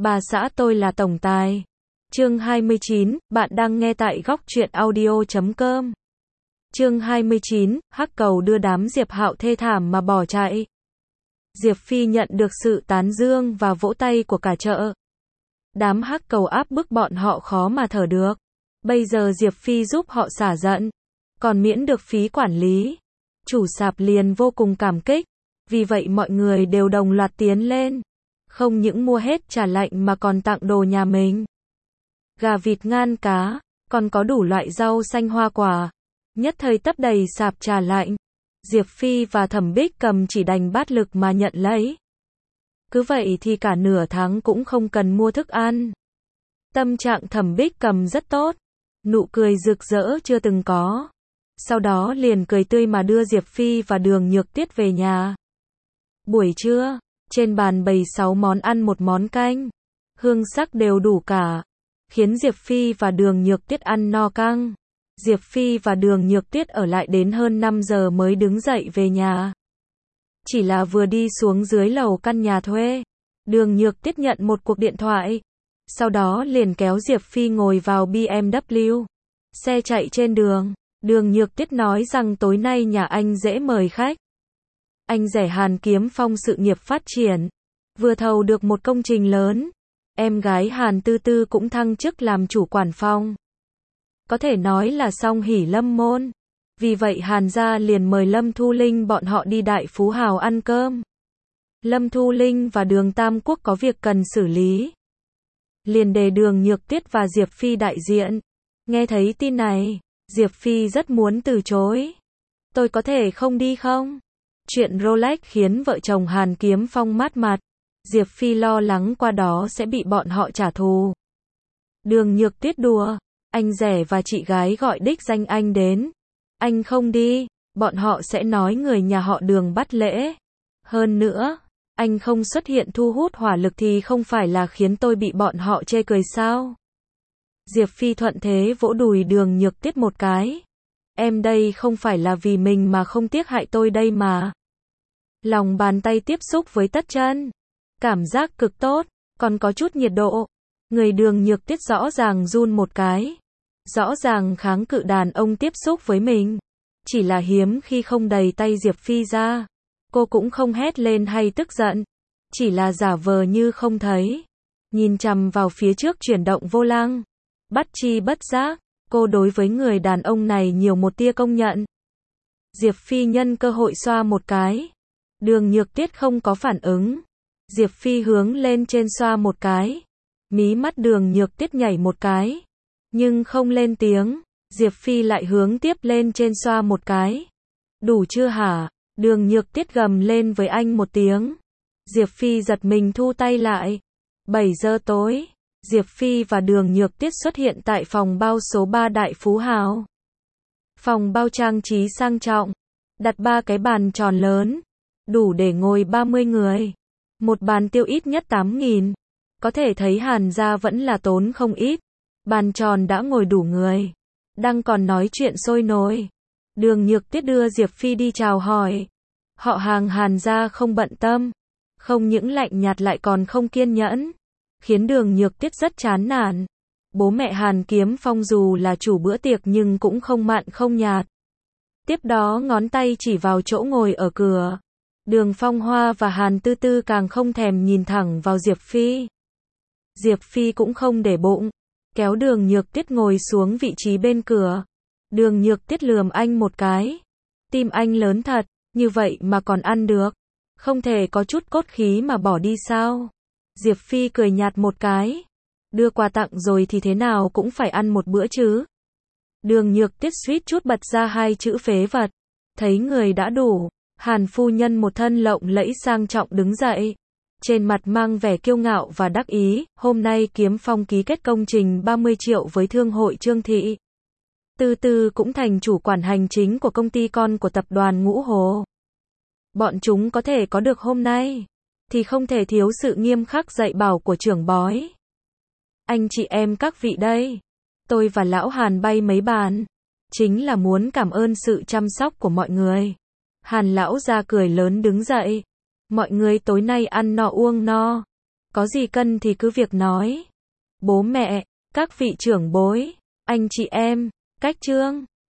Bà xã tôi là tổng tài. Chương 29, bạn đang nghe tại góc truyện audio.com. Chương 29, Hắc Cầu đưa đám Diệp Hạo thê thảm mà bỏ chạy. Diệp Phi nhận được sự tán dương và vỗ tay của cả chợ. Đám Hắc Cầu áp bức bọn họ khó mà thở được. Bây giờ Diệp Phi giúp họ xả giận, còn miễn được phí quản lý. Chủ sạp liền vô cùng cảm kích, vì vậy mọi người đều đồng loạt tiến lên. Không những mua hết trà lạnh mà còn tặng đồ nhà mình. Gà vịt ngan cá, còn có đủ loại rau xanh hoa quả. Nhất thời tấp đầy sạp trà lạnh. Diệp Phi và Thẩm Bích Cầm chỉ đành bát lực mà nhận lấy. Cứ vậy thì cả nửa tháng cũng không cần mua thức ăn. Tâm trạng Thẩm Bích Cầm rất tốt, nụ cười rực rỡ chưa từng có. Sau đó liền cười tươi mà đưa Diệp Phi và Đường Nhược Tiết về nhà. Buổi trưa, trên bàn bày 6 món ăn một món canh, hương sắc đều đủ cả, khiến Diệp Phi và Đường Nhược Tiết ăn no căng. Diệp Phi và Đường Nhược Tiết ở lại đến hơn 5 giờ mới đứng dậy về nhà. Chỉ là vừa đi xuống dưới lầu căn nhà thuê, Đường Nhược Tiết nhận một cuộc điện thoại. Sau đó liền kéo Diệp Phi ngồi vào BMW. Xe chạy trên đường, Đường Nhược Tiết nói rằng tối nay nhà anh dễ mời khách. Anh rẻ Hàn Kiếm Phong sự nghiệp phát triển, vừa thầu được một công trình lớn. Em gái Hàn Tư Tư cũng thăng chức làm chủ quản phòng. Có thể nói là song hỷ lâm môn. Vì vậy Hàn gia liền mời Lâm Thu Linh bọn họ đi Đại Phú Hào ăn cơm. Lâm Thu Linh và Đường Tam Quốc có việc cần xử lý, liền đề Đường Nhược Tiết và Diệp Phi đại diện. Nghe thấy tin này, Diệp Phi rất muốn từ chối. Tôi có thể không đi không? Chuyện Rolex khiến vợ chồng Hàn Kiếm Phong mát mặt. Diệp Phi lo lắng qua đó sẽ bị bọn họ trả thù. Đường Nhược Tiết đùa, anh rể và chị gái gọi đích danh anh đến. Anh không đi, bọn họ sẽ nói người nhà họ Đường bắt lễ. Hơn nữa, anh không xuất hiện thu hút hỏa lực thì không phải là khiến tôi bị bọn họ chê cười sao? Diệp Phi thuận thế vỗ đùi Đường Nhược Tiết một cái. Em đây không phải là vì mình mà không tiếc hại tôi đây mà. Lòng bàn tay tiếp xúc với tất chân, cảm giác cực tốt, còn có chút nhiệt độ. Người Đường Nhược Tiết rõ ràng run một cái. Rõ ràng kháng cự đàn ông tiếp xúc với mình. Chỉ là hiếm khi không đẩy tay Diệp Phi ra. Cô cũng không hét lên hay tức giận, chỉ là giả vờ như không thấy. Nhìn chằm vào phía trước chuyển động vô lăng. Bất chi bất giác, cô đối với người đàn ông này nhiều một tia công nhận. Diệp Phi nhân cơ hội xoa một cái. Đường Nhược Tiết không có phản ứng. Diệp Phi hướng lên trên xoa một cái. Mí mắt Đường Nhược Tiết nhảy một cái, nhưng không lên tiếng. Diệp Phi lại hướng tiếp lên trên xoa một cái. Đủ chưa hả? Đường Nhược Tiết gầm lên với anh một tiếng. Diệp Phi giật mình thu tay lại. 7 giờ tối, Diệp Phi và Đường Nhược Tiết xuất hiện tại phòng bao số 3 Đại Phú Hào. Phòng bao trang trí sang trọng, đặt 3 cái bàn tròn lớn, đủ để ngồi 30 người. Một bàn tiêu ít nhất 8.000. Có thể thấy Hàn gia vẫn là tốn không ít. Bàn tròn đã ngồi đủ người, đang còn nói chuyện sôi nổi. Đường Nhược Tiết đưa Diệp Phi đi chào hỏi. Họ hàng Hàn gia không bận tâm, không những lạnh nhạt lại còn không kiên nhẫn, khiến Đường Nhược Tiết rất chán nản. Bố mẹ Hàn Kiếm Phong dù là chủ bữa tiệc nhưng cũng không mặn không nhạt. Tiếp đó ngón tay chỉ vào chỗ ngồi ở cửa. Đường Phong Hoa và Hàn Tư Tư càng không thèm nhìn thẳng vào Diệp Phi. Diệp Phi cũng không để bụng, kéo Đường Nhược Tiết ngồi xuống vị trí bên cửa. Đường Nhược Tiết lườm anh một cái. Tim anh lớn thật, như vậy mà còn ăn được. Không thể có chút cốt khí mà bỏ đi sao? Diệp Phi cười nhạt một cái. Đưa quà tặng rồi thì thế nào cũng phải ăn một bữa chứ. Đường Nhược Tiết suýt chút bật ra 2 chữ phế vật. Thấy người đã đủ, Hàn phu nhân một thân lộng lẫy sang trọng đứng dậy. Trên mặt mang vẻ kiêu ngạo và đắc ý. Hôm nay Kiếm Phong ký kết công trình 30 triệu với thương hội Trương Thị. Tư Tư cũng thành chủ quản hành chính của công ty con của tập đoàn Ngũ Hồ. Bọn chúng có thể có được hôm nay, thì không thể thiếu sự nghiêm khắc dạy bảo của trưởng bói. Anh chị em các vị đây, tôi và lão Hàn bay mấy bàn, chính là muốn cảm ơn sự chăm sóc của mọi người. Hàn lão ra cười lớn đứng dậy. Mọi người tối nay ăn no uống no. Có gì cần thì cứ việc nói. Bố mẹ, các vị trưởng bối, anh chị em, cách chương.